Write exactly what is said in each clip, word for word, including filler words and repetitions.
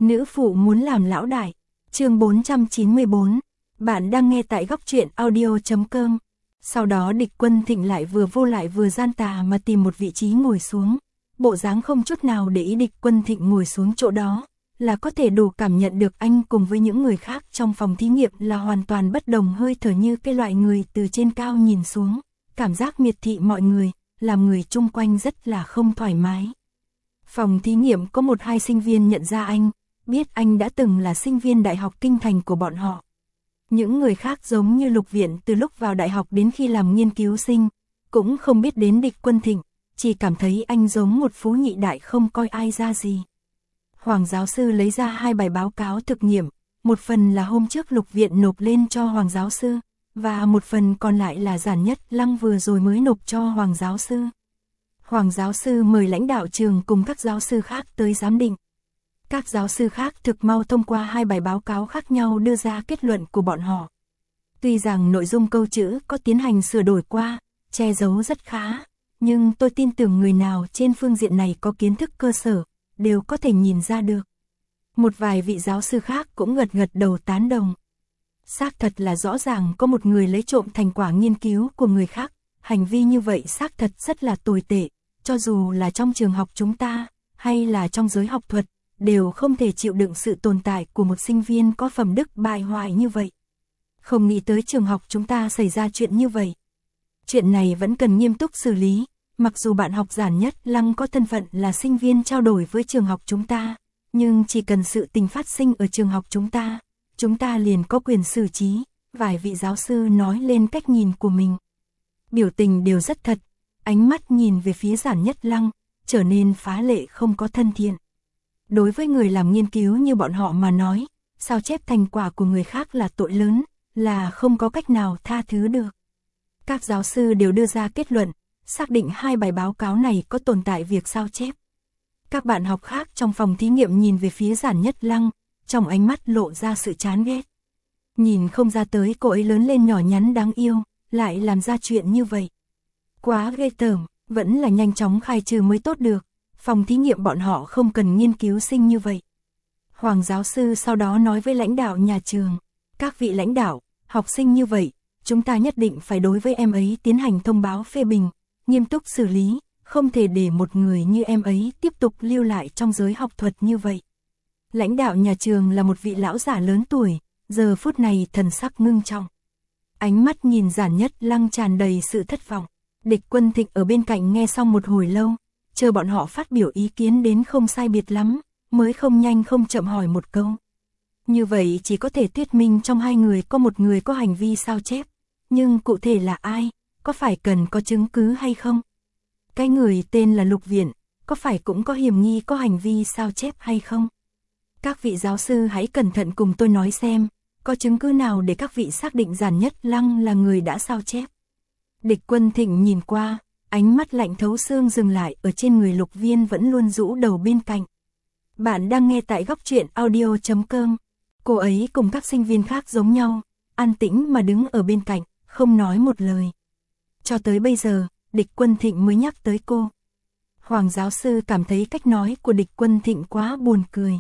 Nữ phụ muốn làm lão đại. Chương bốn trăm chín mươi bốn. Bạn đang nghe tại góc truyện audio chấm com. Sau đó Địch Quân Thịnh lại vừa vô lại vừa gian tà mà tìm một vị trí ngồi xuống. Bộ dáng không chút nào để ý. Địch Quân Thịnh ngồi xuống chỗ đó là có thể đủ cảm nhận được anh cùng với những người khác trong phòng thí nghiệm là hoàn toàn bất đồng, hơi thở như cái loại người từ trên cao nhìn xuống, cảm giác miệt thị mọi người, làm người chung quanh rất là không thoải mái. Phòng thí nghiệm có một hai sinh viên nhận ra anh, biết anh đã từng là sinh viên Đại học Kinh Thành của bọn họ. Những người khác giống như Lục Viện từ lúc vào đại học đến khi làm nghiên cứu sinh, cũng không biết đến Địch Quân Thịnh, chỉ cảm thấy anh giống một phú nhị đại không coi ai ra gì. Hoàng giáo sư lấy ra hai bài báo cáo thực nghiệm, một phần là hôm trước Lục Viện nộp lên cho Hoàng giáo sư, và một phần còn lại là Giản Nhất Lăng vừa rồi mới nộp cho Hoàng giáo sư. Hoàng giáo sư mời lãnh đạo trường cùng các giáo sư khác tới giám định. Các giáo sư khác thực mau thông qua hai bài báo cáo khác nhau đưa ra kết luận của bọn họ. Tuy rằng nội dung câu chữ có tiến hành sửa đổi qua, che giấu rất khá, nhưng tôi tin tưởng người nào trên phương diện này có kiến thức cơ sở, đều có thể nhìn ra được. Một vài vị giáo sư khác cũng gật gật đầu tán đồng. Xác thật là rõ ràng có một người lấy trộm thành quả nghiên cứu của người khác, hành vi như vậy xác thật rất là tồi tệ, cho dù là trong trường học chúng ta, hay là trong giới học thuật, đều không thể chịu đựng sự tồn tại của một sinh viên có phẩm đức bại hoại như vậy. Không nghĩ tới trường học chúng ta xảy ra chuyện như vậy. Chuyện này vẫn cần nghiêm túc xử lý, mặc dù bạn học Giản Nhất Lăng có thân phận là sinh viên trao đổi với trường học chúng ta, nhưng chỉ cần sự tình phát sinh ở trường học chúng ta, chúng ta liền có quyền xử trí. Vài vị giáo sư nói lên cách nhìn của mình. Biểu tình đều rất thật, ánh mắt nhìn về phía Giản Nhất Lăng, trở nên phá lệ không có thân thiện. Đối với người làm nghiên cứu như bọn họ mà nói, sao chép thành quả của người khác là tội lớn, là không có cách nào tha thứ được. Các giáo sư đều đưa ra kết luận, xác định hai bài báo cáo này có tồn tại việc sao chép. Các bạn học khác trong phòng thí nghiệm nhìn về phía Giản Nhất Lăng, trong ánh mắt lộ ra sự chán ghét. Nhìn không ra tới cô ấy lớn lên nhỏ nhắn đáng yêu, lại làm ra chuyện như vậy. Quá ghê tởm, vẫn là nhanh chóng khai trừ mới tốt được. Phòng thí nghiệm bọn họ không cần nghiên cứu sinh như vậy. Hoàng giáo sư sau đó nói với lãnh đạo nhà trường, các vị lãnh đạo, học sinh như vậy, chúng ta nhất định phải đối với em ấy tiến hành thông báo phê bình, nghiêm túc xử lý, không thể để một người như em ấy tiếp tục lưu lại trong giới học thuật như vậy. Lãnh đạo nhà trường là một vị lão giả lớn tuổi, giờ phút này thần sắc ngưng trọng. Ánh mắt nhìn Giản Nhất Lăng tràn đầy sự thất vọng. Địch Quân Thịnh ở bên cạnh nghe xong một hồi lâu, chờ bọn họ phát biểu ý kiến đến không sai biệt lắm, mới không nhanh không chậm hỏi một câu. Như vậy chỉ có thể thuyết minh trong hai người có một người có hành vi sao chép, nhưng cụ thể là ai, có phải cần có chứng cứ hay không? Cái người tên là Lục Viện, có phải cũng có hiểm nghi có hành vi sao chép hay không? Các vị giáo sư hãy cẩn thận cùng tôi nói xem, có chứng cứ nào để các vị xác định Giản Nhất Lăng là người đã sao chép? Địch Quân Thịnh nhìn qua, ánh mắt lạnh thấu xương dừng lại ở trên người Lục Viên vẫn luôn rũ đầu bên cạnh. Bạn đang nghe tại góc truyện audio chấm com. Cô ấy cùng các sinh viên khác giống nhau, an tĩnh mà đứng ở bên cạnh, không nói một lời. Cho tới bây giờ, Địch Quân Thịnh mới nhắc tới cô. Hoàng giáo sư cảm thấy cách nói của Địch Quân Thịnh quá buồn cười.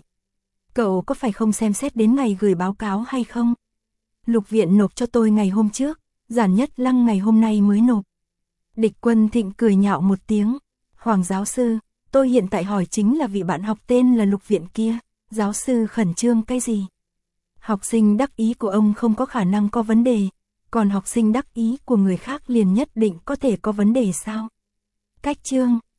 Cậu có phải không xem xét đến ngày gửi báo cáo hay không? Lục Viện nộp cho tôi ngày hôm trước, Giản Nhất Lăng ngày hôm nay mới nộp. Địch Quân Thịnh cười nhạo một tiếng. Hoàng giáo sư, tôi hiện tại hỏi chính là vị bạn học tên là Lục Viện kia. Giáo sư khẩn trương cái gì? Học sinh đắc ý của ông không có khả năng có vấn đề, còn học sinh đắc ý của người khác liền nhất định có thể có vấn đề sao? Cách chương